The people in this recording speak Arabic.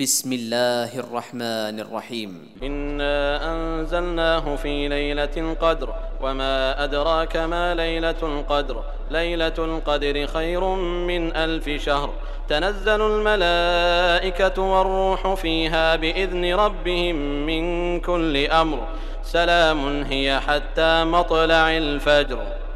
بسم الله الرحمن الرحيم. إنا أنزلناه في ليلة القدر وما أدراك ما ليلة القدر ليلة القدر خير من 1000 شهر تنزل الملائكة والروح فيها بإذن ربهم من كل أمر سلام هي حتى مطلع الفجر.